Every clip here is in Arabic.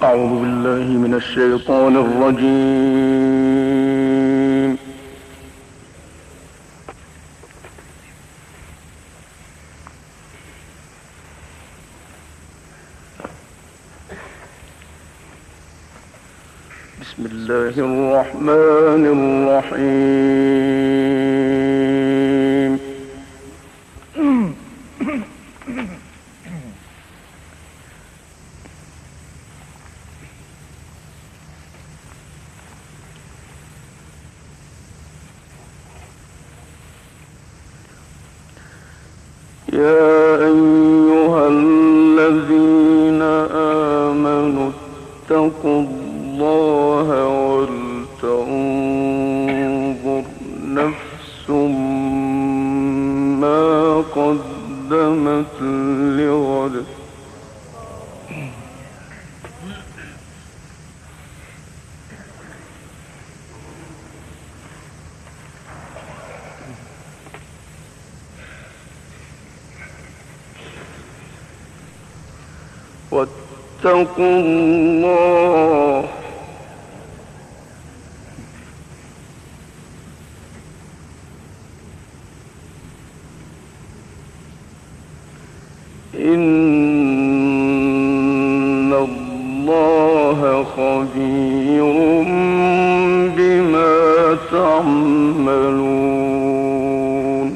أعوذ بالله من الشيطان الرجيم. بسم الله الرحمن الرحيم. يا أيها الذين آمنوا اتقوا الله ولتنظر نفس ما قدمت لغد واتقوا الله إن الله خبير بما تعملون.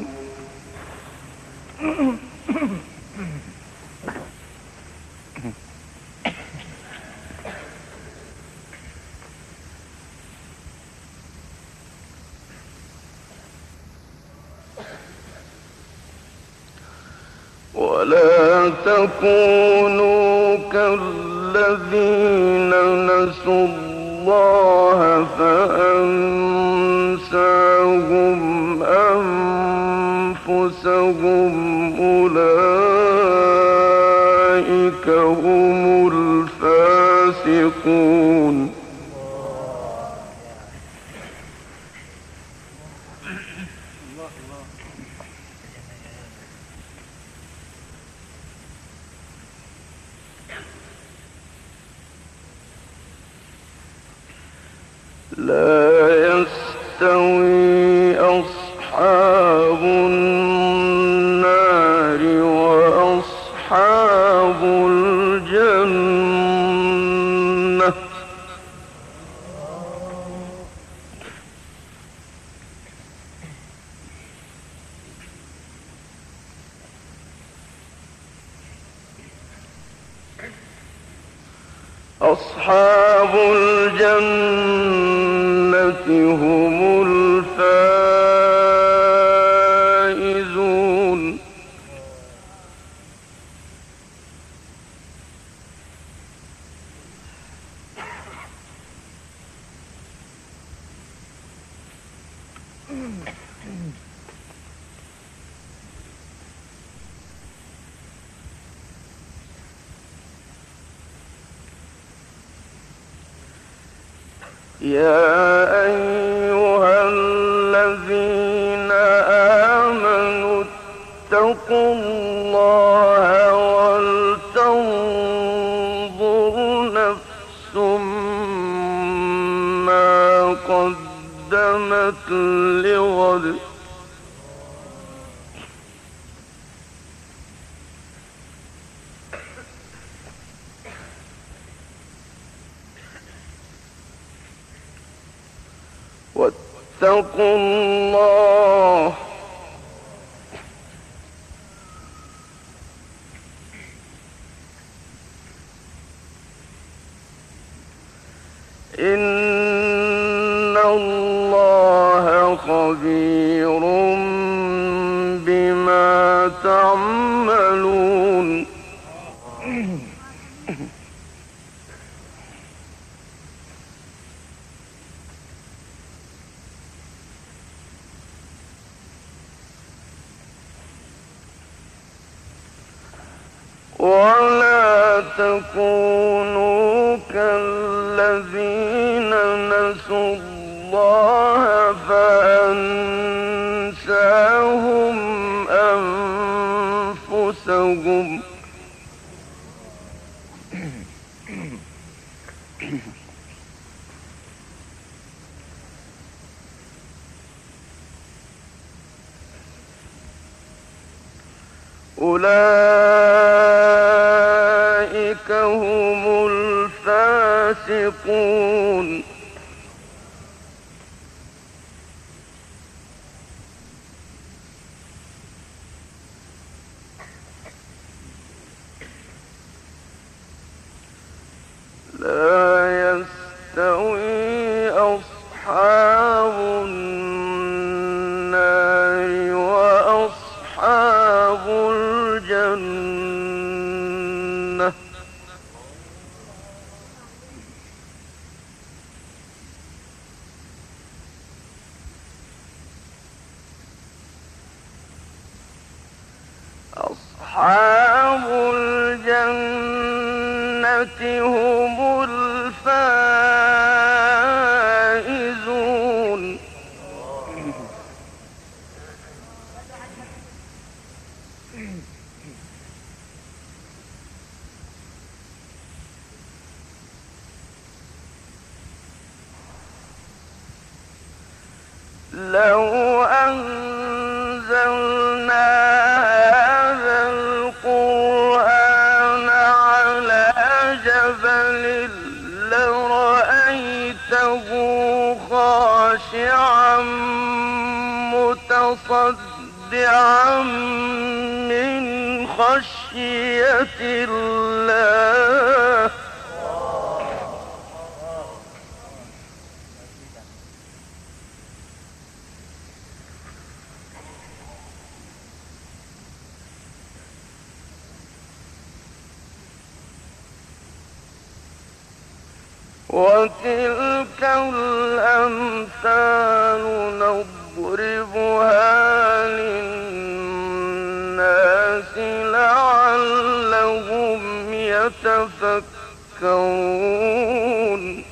ولا تكونوا كالذين نسوا الله فأنساهم أنفسهم أولئك هم الفاسقون. لا يستوي أصحاب النار وأصحاب الجنة أصحاب الجنة هم الفائزون. يا أيها الذين آمنوا اتقوا الله ولتنظر نفس ما قدمت لغد واتقوا الله إن الله خبير بما تعملون. ولا تكونوا كالذين نسوا الله فأنساهم أنفسهم أولئك هم الفاسقون. لا يستوي أصحاب النار وأصحاب الجنة. أصحاب الجنة هم الفائزون. لو أنزلنا هذا القرآن على جبل لرأيته خاشعا متصدعا من خشية الله. وتلك الأمثال نضربها للناس لعلهم يتفكرون.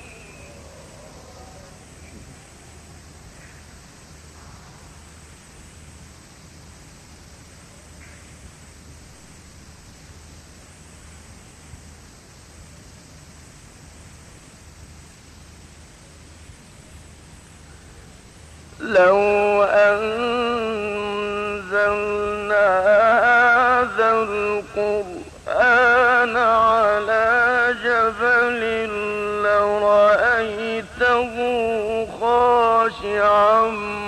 لو أنزلنا هذا القرآن على جبل لرأيته خاشعا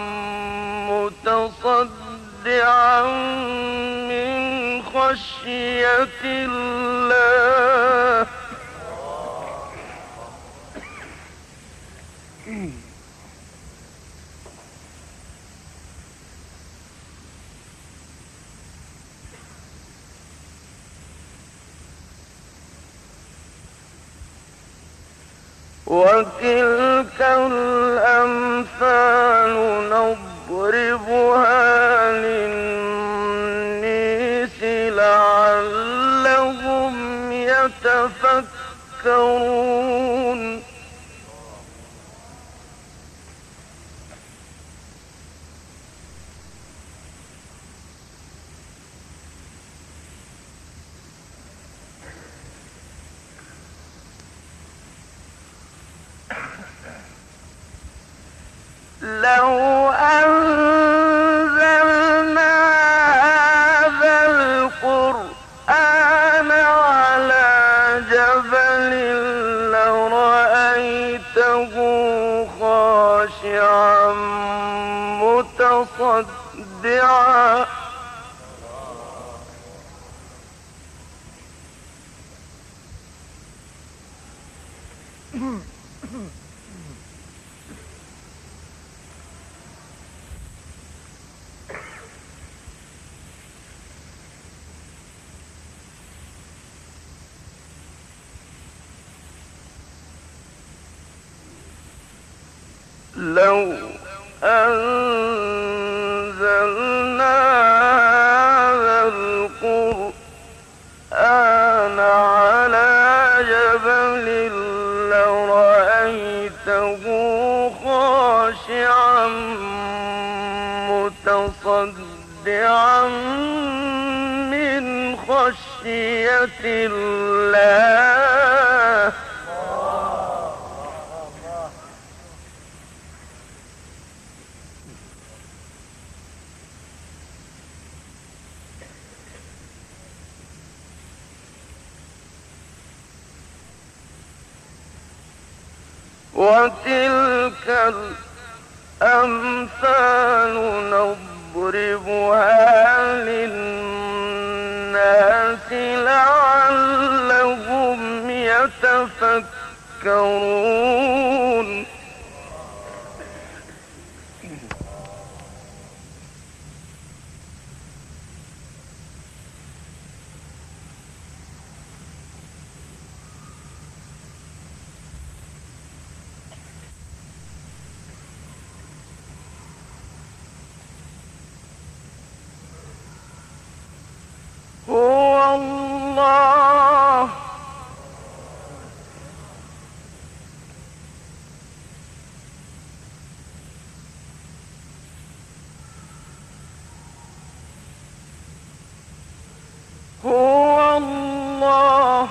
متصدعا من خشية الله. وتلك الأمثال نضربها للناس لعلهم يتفكرون. لو أنزلنا هذا القرآن على جبل لرأيته خاشعا متصدعا لو أنزلنا هذا القرآن على جبل لرأيته خاشعا متصدعا من خشية الله. وتلك الأمثال نضربها للناس لعلهم يتفكرون. هو الله هو الله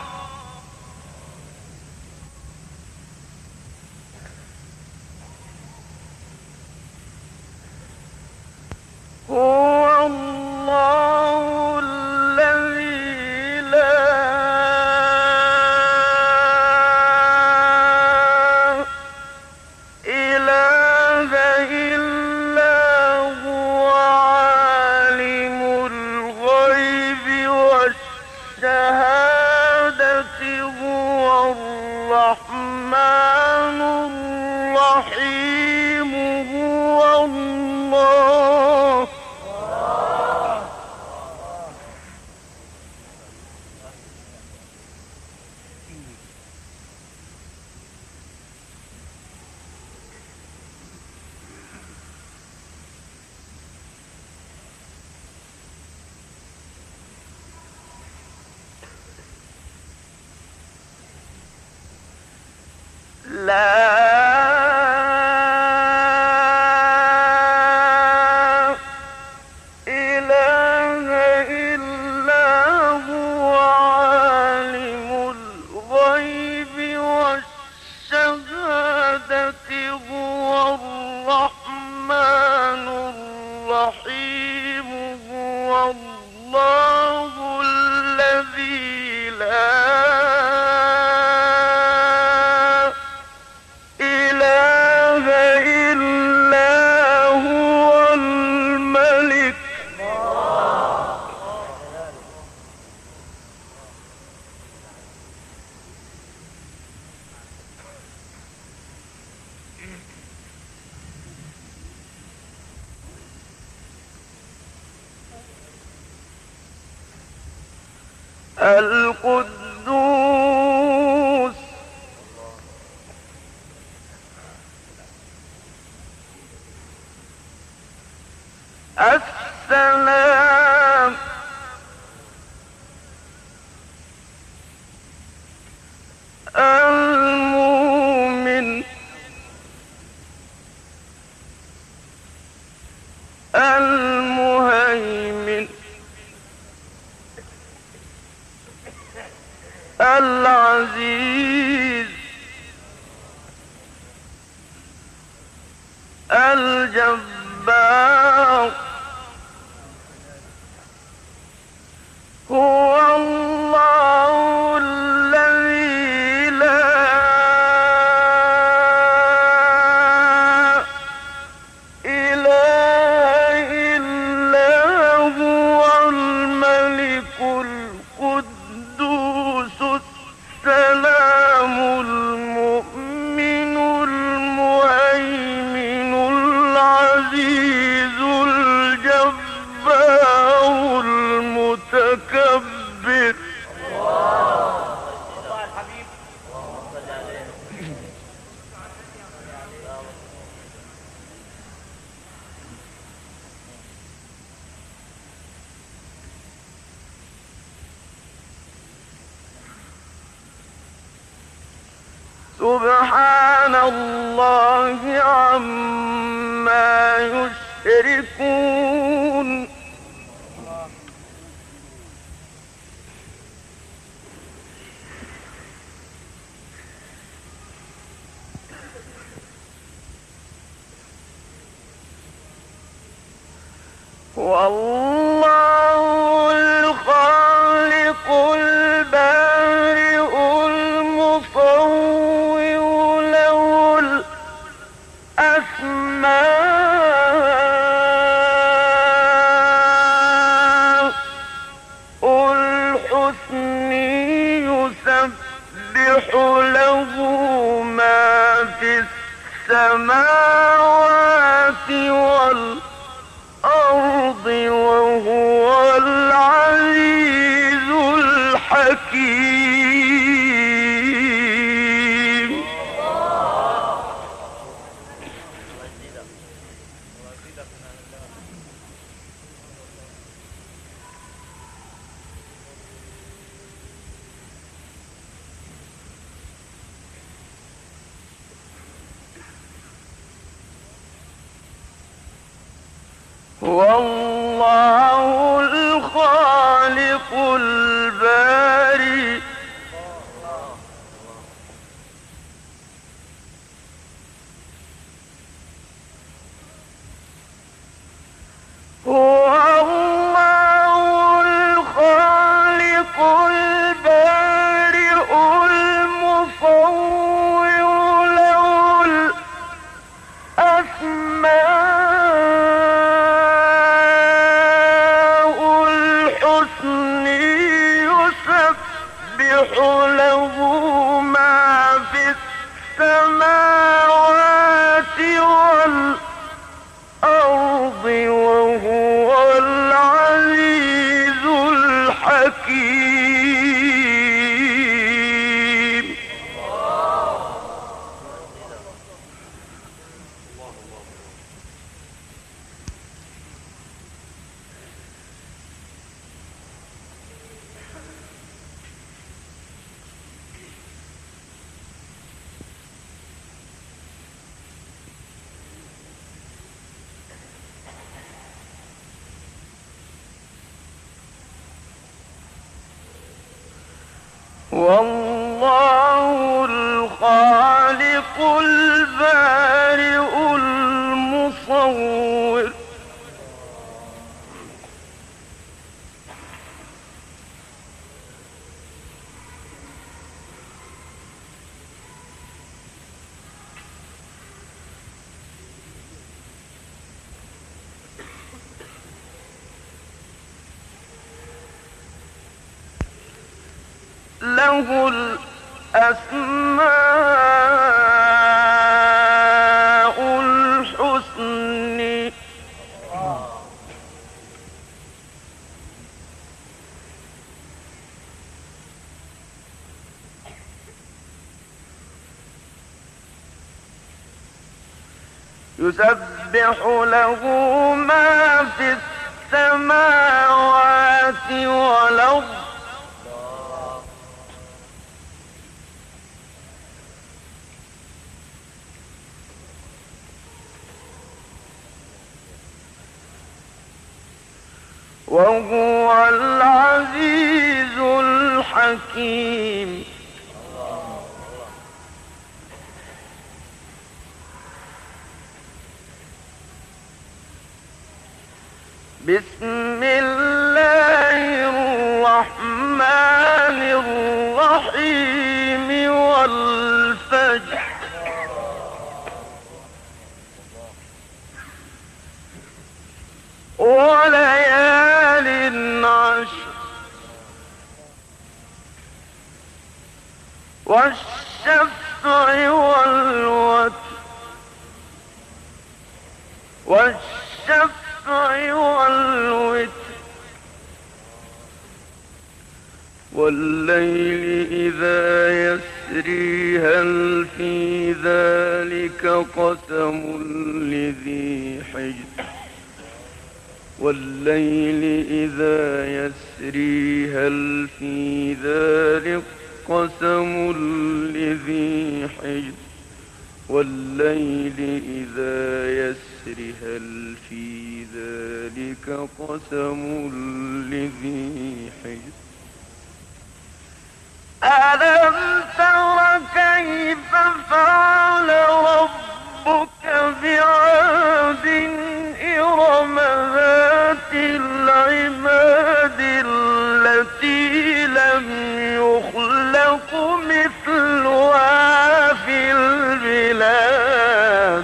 هو الله الذي لا إله إلا هو عالم الغيب والشهادة هو الرحمن الرحيم هو الله. لا إله إلا هو عالم الغيب والشهادة هو الرحمن الرحيم هو الله الذي لا إله إلا هو الملك. القدوس السلام المؤمن المهيمن العزيز الجبار هو الله الذي لا إله إلا هو الملك القدوس السلام المؤمن المهيمن العزيز الجبار المتكبر. سبحان الله عما يشركون. والله الخالق البارئ المصور له له ما في السماوات والأرض وهو العزيز الحكيم. والله الخالق البارئ المصور له الأسماء الحسن يسبح له ما في السماوات والأرض وهو العزيز الحكيم. والله الخالق البارئ المصور له الأسماء الحسن يسبح له ما في السماوات والأرض وهو العزيز الحكيم. بسم الله الرحمن الرحيم والفجر وليال عشر والشفع والوتر والليل إذا يسري هل في ذلك قسم لذي حجر والليل إذا يسري هل في ذلك قسم لذي حجر والليل إذا يسري هل في ذلك قسم لذي حجر. ألم تر كيف فعل ربك بعاد إرم ذات العماد التي لم يخلق مثلها في البلاد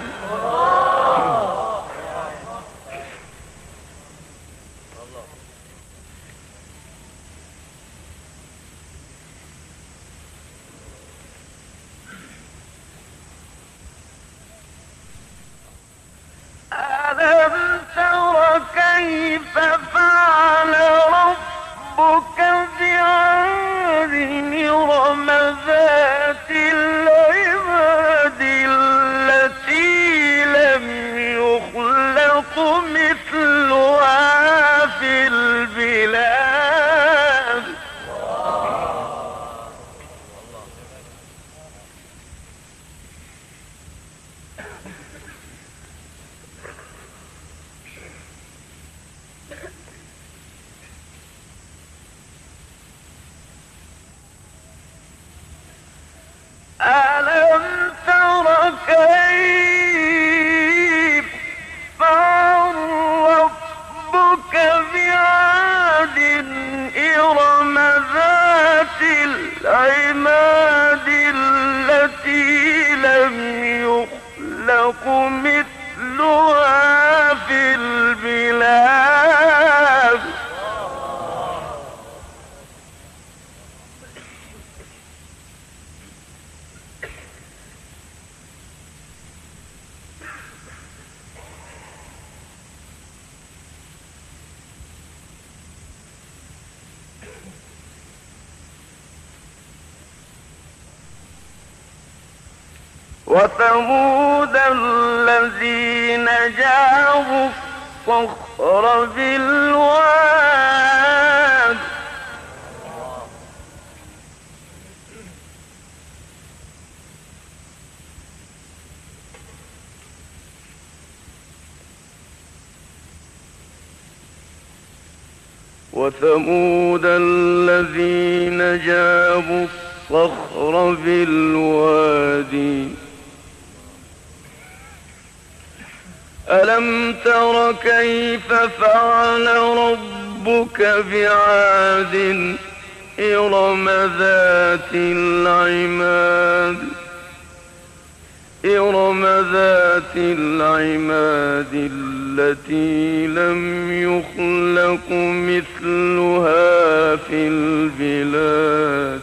ألم تر كيف فعل ربك بعاد إرم ذات العماد التي لم يخلق مثلها في البلاد وثمود الذين جابوا الصخر بالواد وثمود الذين جابوا الصخر بالوادي ألم تر كيف فعل ربك بعاد إرم ذات العماد التي لم يخلق مثلها في البلاد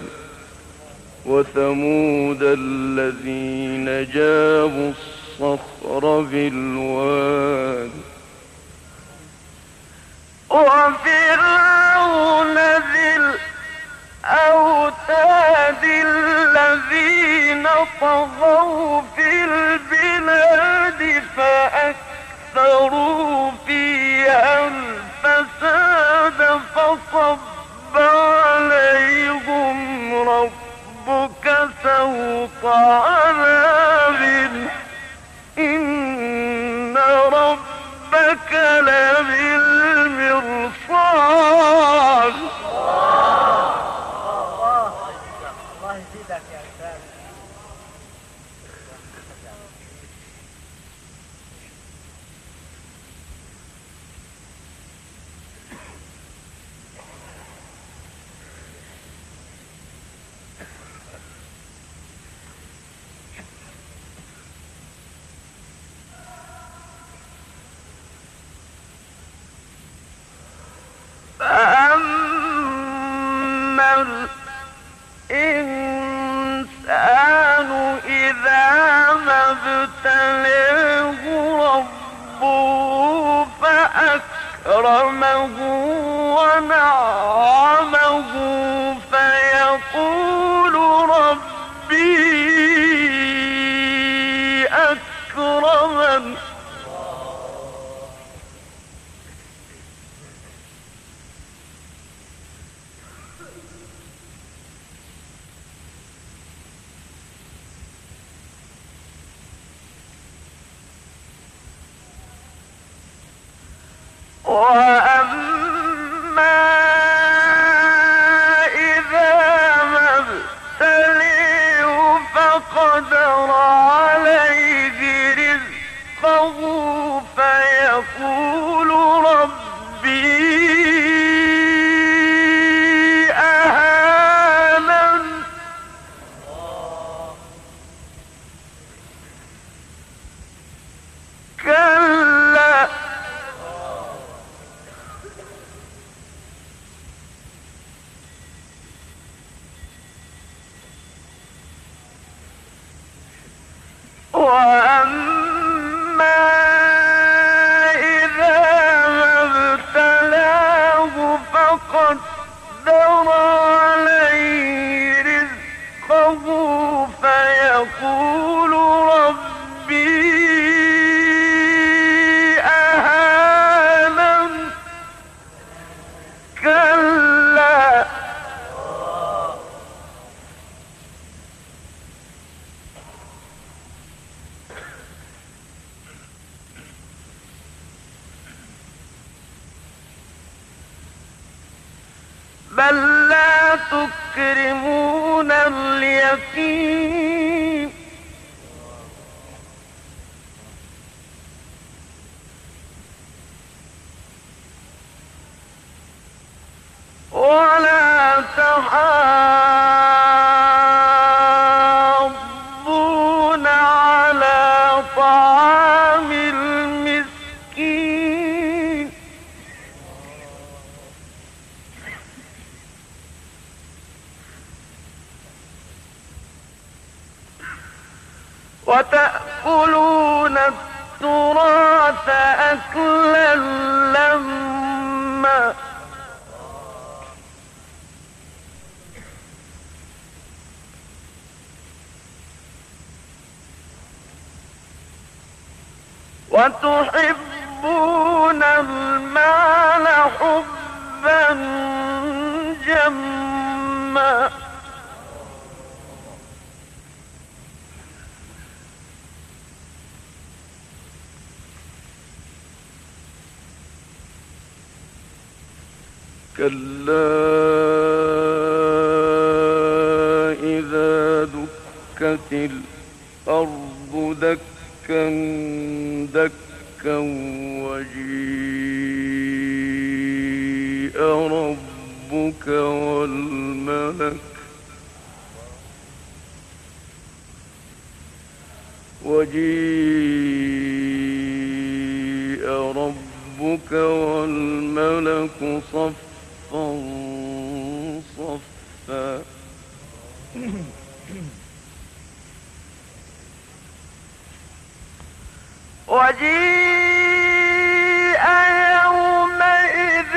وثمود الذين جابوا الصخر بالواد وفرعون ذي الأوتاد الذين طغوا في البلاد فأكثروا فيها الفساد فصب عليهم ربك سوط عذاب إن ربك لبالمرصاد الله يزيدك يا أستاذ. فأما الإنسان إذا ما ابتلاه ربه فأكرمه ونعمه فيقول ربي أكرمن وأما إذا ما ابتليه فقدر عليه رزقه فيقول ربي أهانن كلا وأما إذا ما ابتلاه فقدر عليه رزقه فيقول ربي أهانن كلا بل لا تكرمون اليتيم وتأكلون التراث أكلا لما وتحبون المال حبا جما كلا إذا دكت الأرض دكا دكا وجيء ربك والملك صفا صفا وجيء يومئذ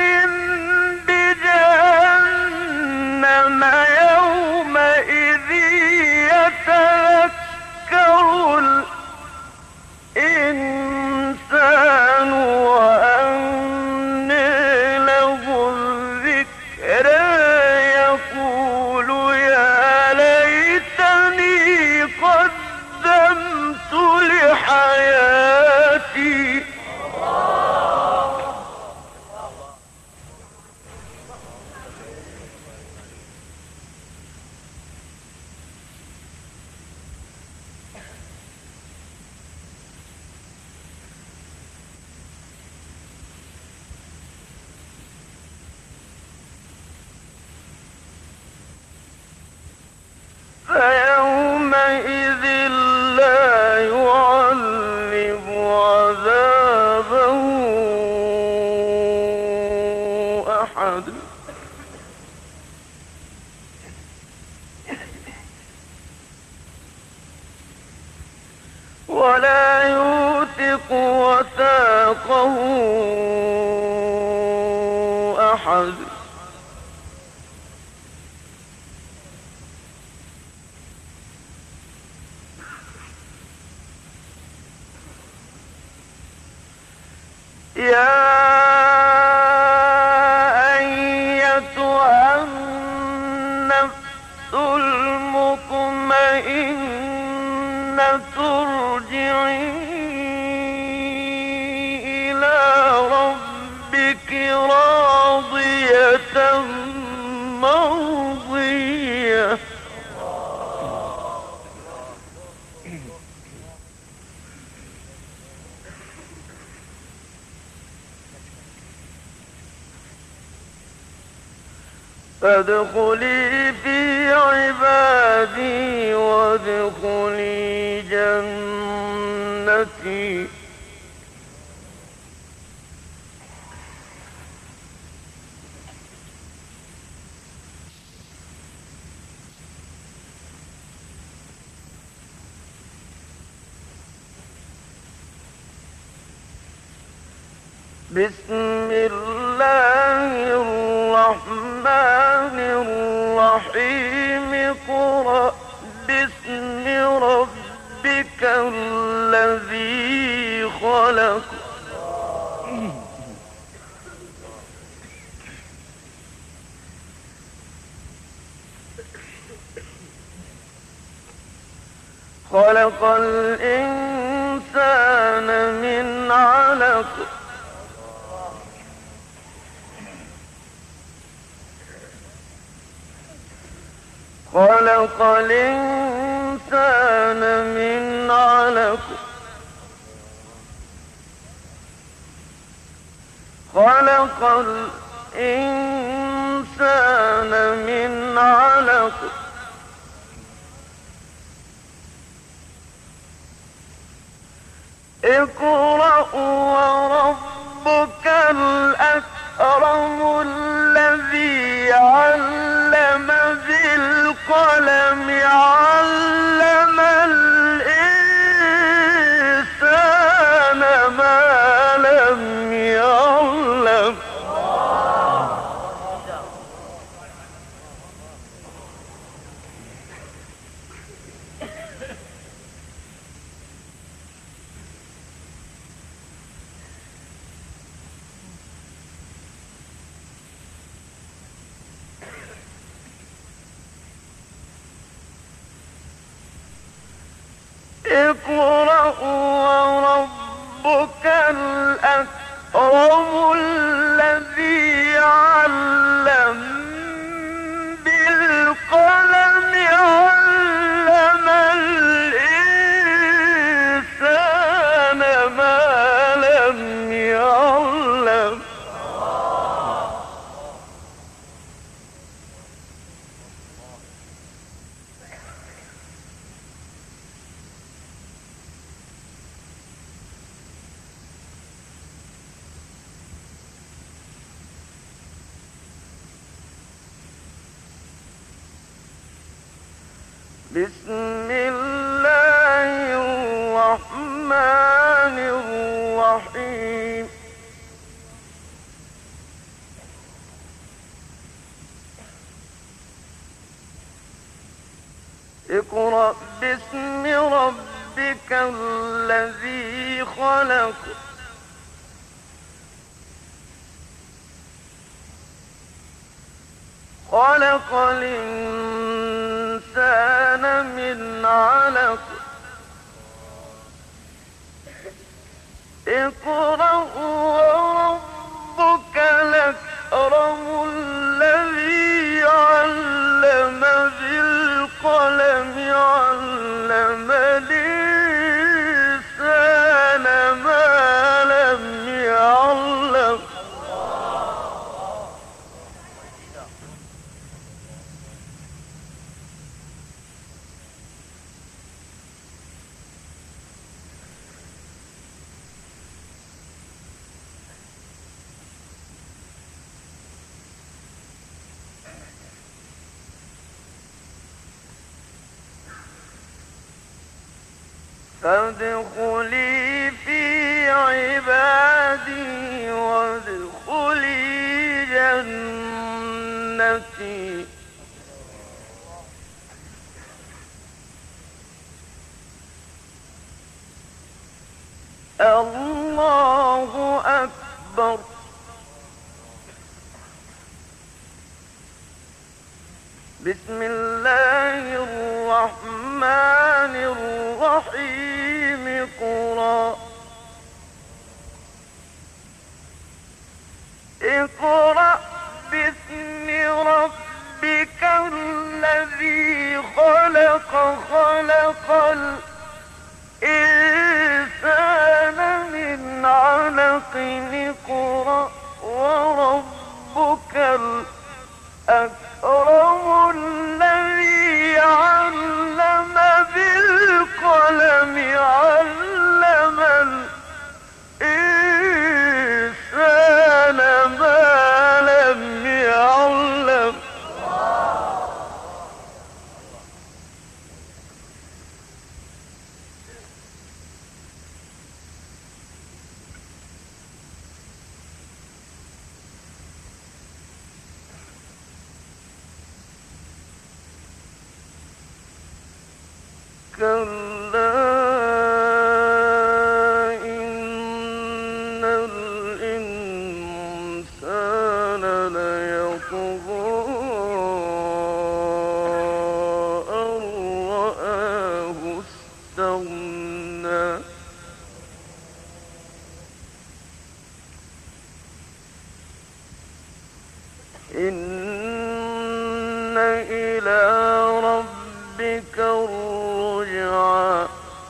بجهنم يومئذ يتذكر الإنسان وأنى له الذكرى يقول يا ليتني قدمت لحياتي فيومئذ لا يعذب عذابه أحد ولا يوثق وثاقه أحد يا أيتها النفس المطمئنة ارجعي إلى ربك راضية مرضية فادخلي في عبادي وادخلي جنتي بسم الله الرحمن الرحيم اقرأ باسم ربك الذي خلق خلق الإنسان من علق خلق الإنسان من علق خلق الإنسان من علق اقرأ وربك الأكرم الذي علم بالقلم علم الإنسان اقرأ وربك الأكرم الذي علم بالقلم علم الإنسان ما لم يعلم. بسم الله الرحمن الرحيم. اقرأ باسم ربك الذي خلق. خلق الإنسان من علق. اقرأ وربك الأكرم الذي علم بالقلم علم الإنسان ما لم يعلم. فادخلي في عبادي وادخلي جنتي. الله أكبر. بسم الله الرحمن الرحيم. اقرأ باسم ربك الذي خلق. خلق الإنسان من علق. اقرأ وربك الأكرم الذي علم بالقلم علم الإنسان ما لم يعلم. كلا إن الإنسان ليطغى أن رآه استغنى. إن إلى ربك الرجعى.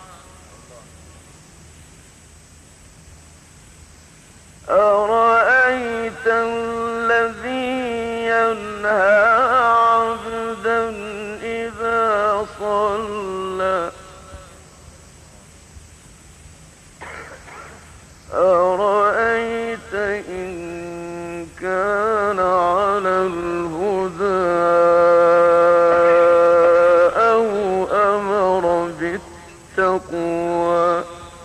أرأيت الذي ينهى عبدا إذا صلى. أرأيت إن كان على الهدى أو أمر بالتقوى.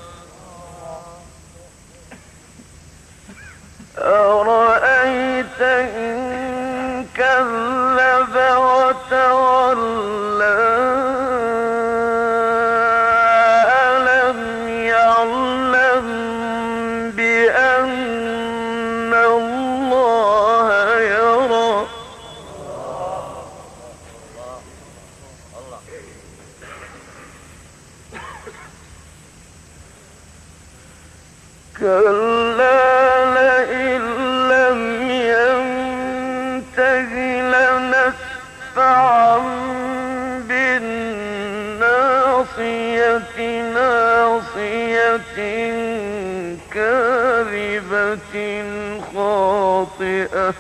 أرأيت إن كذب وتولى. ألم يعلم بأن الله يرى. كلا لئن لم ينته لنسفعا بالناصية ناصية كاذبة خاطئة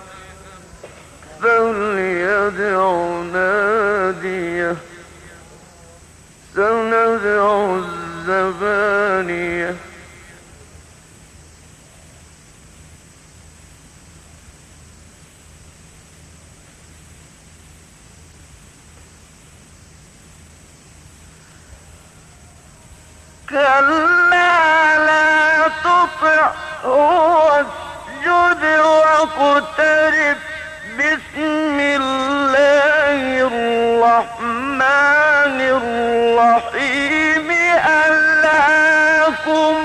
فليدع ناديه سندع الزبانية كلا لا تطعه واسجد واقترب بسم الله الرحمن الرحيم ألهاكم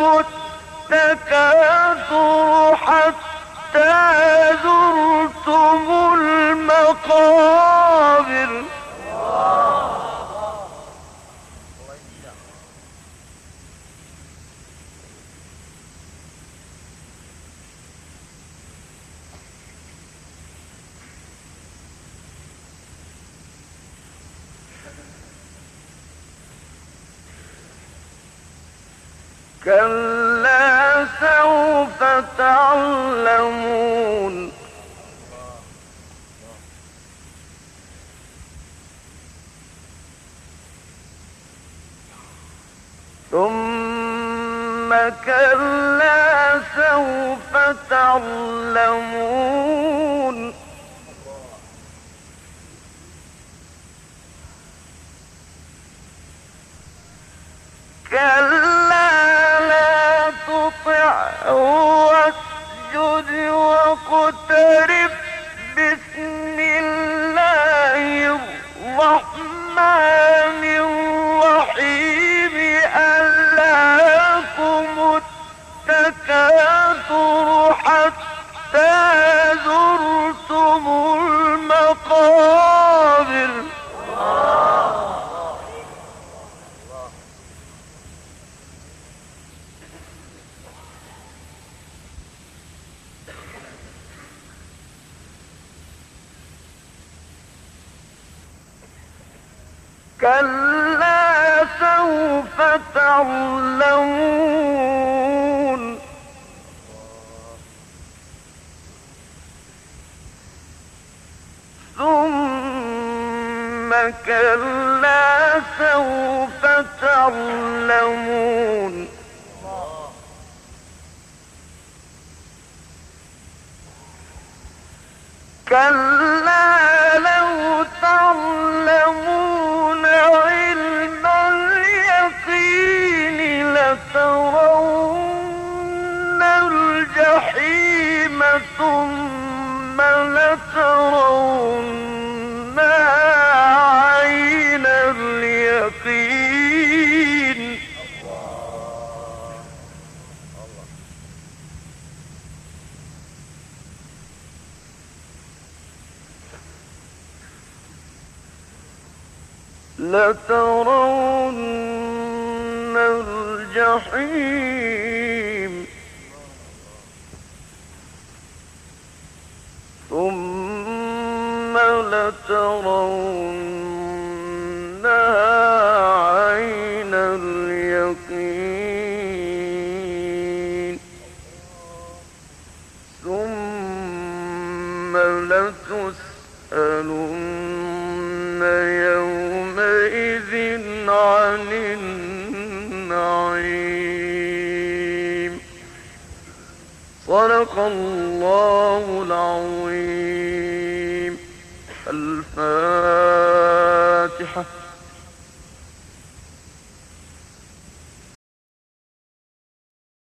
التكاثر حتى زرتم المقابر كلا سوف تعلمون ثم كلا سوف تعلمون كلا لا تطعه واسجد واقترب بسم الله الرحمن الرحيم ألهاكم التكاثر حتى زرتم المقابر كلا سوف تعلمون ثم كلا سوف تعلمون كلا لو تعلمون علم اليقين لترون الجحيم ثم لترونها عين اليقين لترون الجحيم ثم لترونها عين اليقين ثم لتسألن يومئذ عن النعيم صدق الله العظيم. الفاتحة.